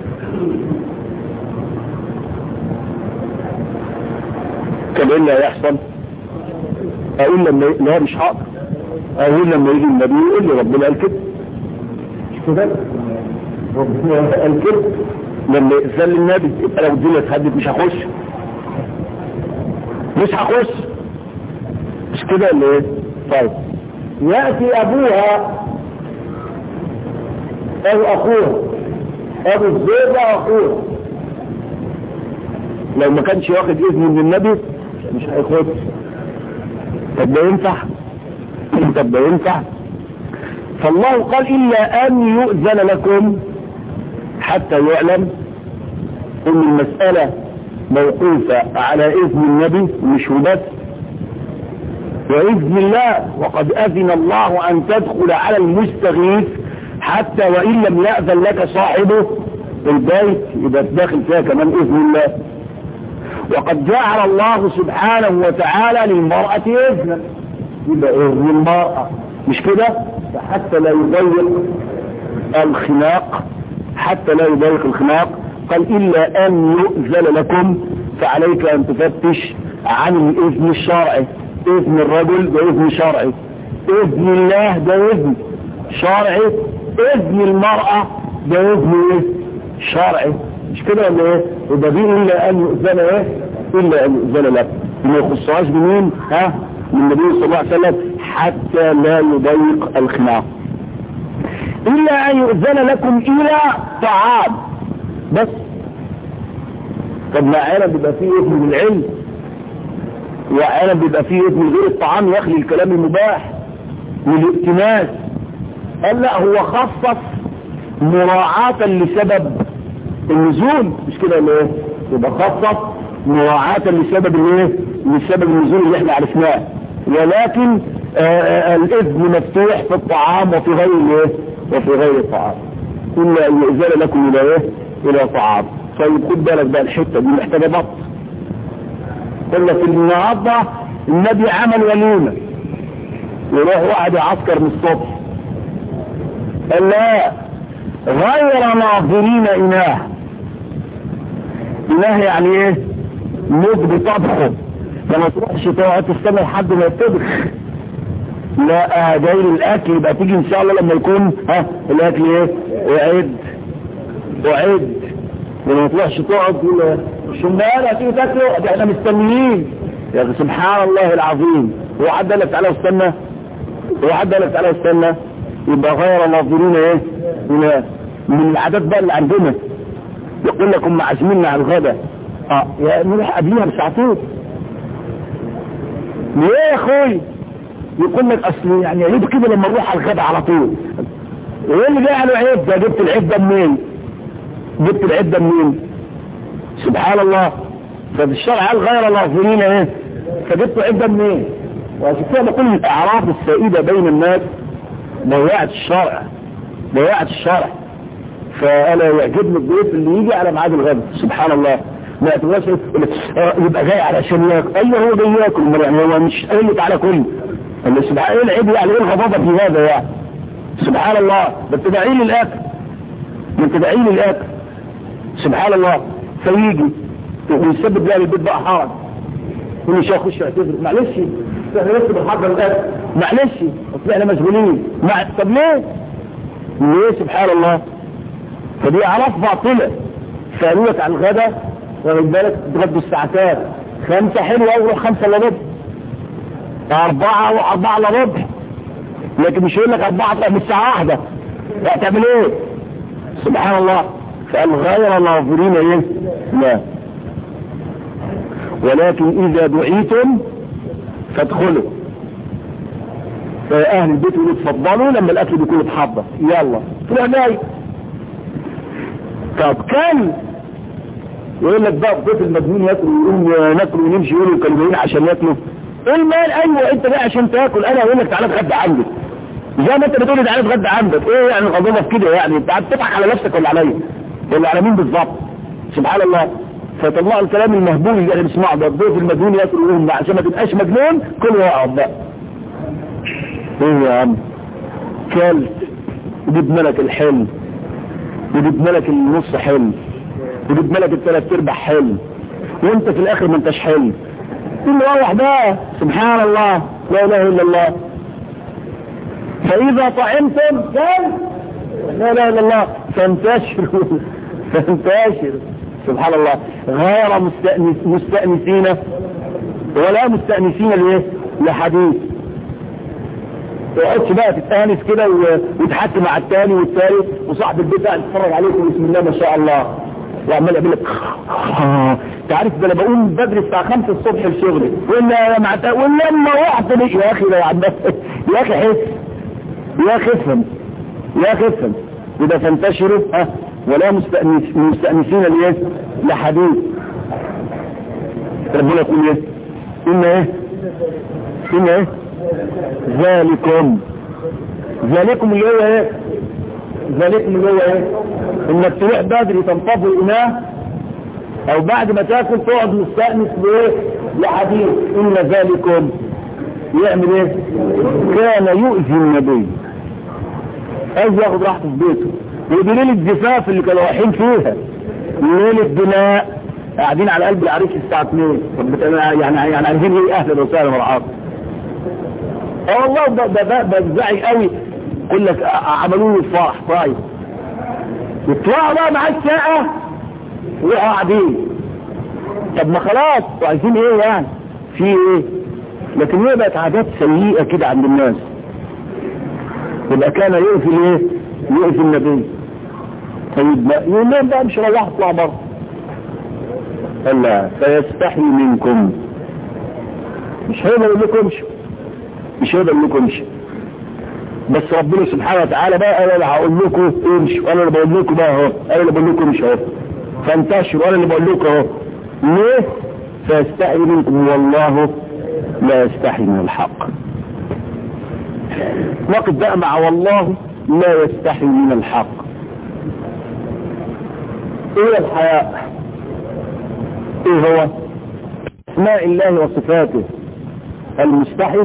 كان إيه اللي هيحصل؟ أقول لما لا مش حاضر، أقول لما يجي النبي يقول لي ربنا قال كده، مش كده؟ ربنا قال كده لما يأذن النبي يبقى لو الدنيا اتهدت مش هخش مش هخش مش كده اللي ايه؟ طيب يأتي أبوها أو أخوها أبو الزوجة أخوها لو ما كانش واخد إذن من النبي مش هيخش. طب ده ينفع؟ طب ده ينفع؟ فالله قال إلا أن يؤذن لكم حتى يعلم إن المسألة موقوفة على إذن النبي مش بس وإذن الله، وقد أذن الله أن تدخل على المستغيث حتى وإن لم يأذن لك صاحبه البيت إذا تدخل فيها كمان إذن الله. وقد جعل الله سبحانه وتعالى للمرأة إذنا، يبقى إذن المرأة مش كده؟ حتى لا يضيق الخناق حتى لا يضايق الخناق. قال إلا أن يؤذن لكم، فعليك أن تفتش عن الإذن الشرعي. إذن الرجل ده إذن شرعي، إذن الله ده إذن شرعي، إذن المرأة ده إذن إيه؟ شرعي. مش كده ولا إيه؟ وده دي إلا أن يؤذن إيه؟ إلا أن يؤذن لكم، ما يخصهاش بمين؟ ها؟ من النبي صلى الله عليه وسلم، حتى لا يضيق الخناق. إلا أن يؤذن لكم إلى طعام بس. طب ما أحيانا بيبقى فيه إذن بالعلم، وأحيانا بيبقى فيه إذن غير الطعام يخلي الكلام المباح والائتماس. قال لا، هو خصص مراعاة لسبب النزول، مش كده ولا ايه؟ يبقى خصص مراعاة لسبب الايه؟ لسبب النزول اللي احنا عرفناه. ولكن آآ الإذن مفتوح في الطعام وفي غير الايه؟ وفي غير الطعام. إلا أن يؤذن لكم إلى ايه؟ إلى طعام. طيب خد بالك بقى، الحتة دي محتاجة ضبط. قلنا في النهارده النبي عمل وليمة، يروح واحد يعسكر من الصبح، قال لا، غير ناظرين إناه. إناه يعني ايه؟ نجد طبخه، فما تروحش تقعد تستنى لحد ما يطبخ. لا، جاي الاكل يبقى تيجي ان شاء الله لما يكون ها الاكل ايه؟ اعد اعد. وما تروحش تقعد تقول شمال هتيجي تاكله، ده احنا مستنيين. يا اخي سبحان الله العظيم، هو حد قال لك تعالى استنى؟ هو حد قال لك تعالى استنى؟ يبقى غير ناظرين ايه؟ هنا من العادات بقى اللي عندنا، يقول لك هم عازميننا على الغداء، اه يا نروح قبليها بساعتين. ليه يا اخوي؟ يقول لك اصل يعني عيب كده لما نروح على الغداء على طول. ايه اللي جاي على عيب ده؟ جبت العيب ده منين؟ جبت العيب ده منين؟ سبحان الله. ففي الشرع قال غير ناظرين ايه؟ فجبت العيب ده منين؟ وعشان كده بقول الاعراف السائده بين الناس ضيعت الشرع، ضيعت الشرع. فانا يعجبني الضيف اللي يجي على ميعاد الغد، سبحان الله. ما تقولش يبقى جاي علشان ياكل. ايوه هو جاي ياكل، يعني هو مش قايل لك على كل اللي سبحان. ايه العيب يعني؟ ايه الغضاضه في هذا يعني؟ سبحان الله. ده بتدعي لي الاكل، ده بتدعي لي الاكل، سبحان الله. فيجي ويسبب لي البيت بقى حرج، كل شيء اخش اعتذر، معلش احنا لسه بنحضر الاكل، معلش اصل احنا مشغولين. مع... طب ليه؟ ليه؟ سبحان الله. فدي اعراف باطله. ثانية على الغداء، واخد بالك، تغدوا الساعتين خمسة حلوة أو روح خمسة الا ربع، أربعة أو أربعة الا ربع، لكن مش يقول لك أربعة من الساعة واحدة. لا، تعمل إيه؟ سبحان الله. فقال غير ناظرين إيه؟ لا، ولكن إذا دعيتم فادخلوا. فأهل البيت يقولوا اتفضلوا لما الأكل بيكون اتحضر، يلا تروح جاي. طب كان يقول لك بقى الضيف المجنون ياكل ويقوم ناكل ونمشي، يقولوا كانوا جايين عشان ياكلوا. ايه المال؟ ايوه انت جاي عشان تاكل، انا اقول لك تعالى اتغدى عندك زي ما انت بتقول لي تعالى اتغدى عندك. ايه يعني الغضبه في كده؟ يعني انت بتضحك على نفسك ولا عليا ولا على مين بالظبط؟ سبحان الله. فطلعوا الكلام المهبول اللي احنا بنسمعه ده، الضيف المجنون ياكل ويقوم عشان ما تبقاش مجنون كل واقعد بقى. ايه يا عم؟ كلت وجيب ملك الحلم، وجيب ملك النص حلم، وجيب ملك الثلاث ارباع حلم، وانت في الاخر ما انتش حلم. كل واحد بقى، سبحان الله، لا اله الا الله. فاذا طعمتم كل لا اله الا الله فانتشروا فانتشروا. سبحان الله. غير مستأنس مستأنسين ولا مستأنسين ليه؟ لحديث. تقعدش بقى تتانس كده وتحكي مع الثاني والثالث وصاحب البيت قاعد يتفرج عليكم بسم الله ما شاء الله، وعمال يقول لك انت عارف ده انا بقوم بدري الساعه خمسة الصبح لشغلي، ولا مع ولما وقت يا اخي يا عم يا اخي حس يا اخي افهم يا اخي افهم. يبقى تنتشروا ها ولا مستأنس مستأنسين ليه؟ لحديث. ربنا يقول ايه؟ ان ايه؟ ان ايه؟ ذلكم ذلكم اللي هو ايه؟ ذلكم اللي هو ايه؟ انك تروح بدري تنفض الاناء او بعد ما تاكل تقعد مستأنس بايه؟ لحديث. ان ذلكم يعمل ايه؟ كان يؤذي النبي عايز ياخد راحته في بيته. ودي ليله الزفاف اللي كانوا رايحين فيها، ليله بناء، قاعدين على قلب العريس الساعه اتنين. طب يعني يعني عايزين ايه؟ اهلا وسهلا مرحبا. اه والله ده ده ده بزعي قوي. يقول لك عملوا له الفرح طيب، يطلعوا بقى مع الساعه وقاعدين. طب ما خلاص وعايزين ايه يعني؟ في ايه؟ لكن هي بقت عادات سيئه كده عند الناس. يبقى كان يقفل ايه؟ يقفل النبي. طيب يقول لهم بقى مش روح اطلع بره. قال لا، فيستحي منكم. مش هيقدر يقول لكم امشوا، مش هيقدر يقول لكم امشوا. بس ربنا سبحانه وتعالى بقى انا اللي هقول لكم امشوا، انا اللي بقول لكم بقى اهو، انا اللي بقول لكم امشوا اهو، فانتشروا، انا اللي بقول لكم اهو. ليه؟ فيستحي منكم والله لا يستحي من الحق. وقت بقى مع والله لا يستحي من الحق. ايه الحياء؟ ايه هو؟ اسماء الله وصفاته. المستحي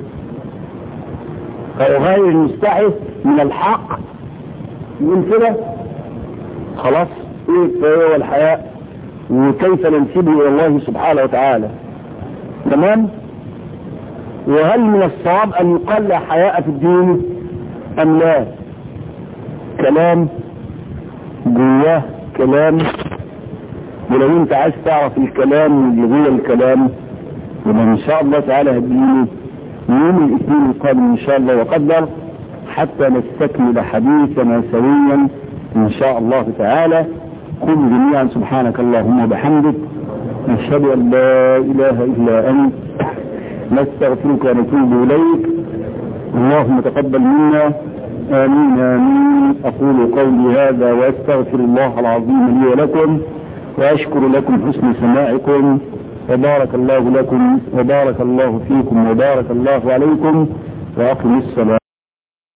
او غير المستحي من الحق من كده خلاص. ايه هو الحياء وكيف ننسبه الى الله سبحانه وتعالى؟ تمام. وهل من الصواب ان يقال لا حياء في الدين ام لا؟ كلام جواه كلام. ولو انت عايز تعرف الكلام اللي جوه الكلام يبقى ان شاء الله تعالى هديني يوم الاثنين القادم ان شاء الله وقدر، حتى نستكمل حديثنا سويا ان شاء الله تعالى. قل جميعا سبحانك اللهم وبحمدك، نشهد ان لا اله الا انت، نستغفرك ونتوب اليك. اللهم تقبل منا، امين امين. اقول قولي هذا واستغفر الله العظيم لي ولكم، واشكر لكم حسن سماعكم، وبارك الله لكم وبارك الله فيكم وبارك الله عليكم، واقم الصلاة.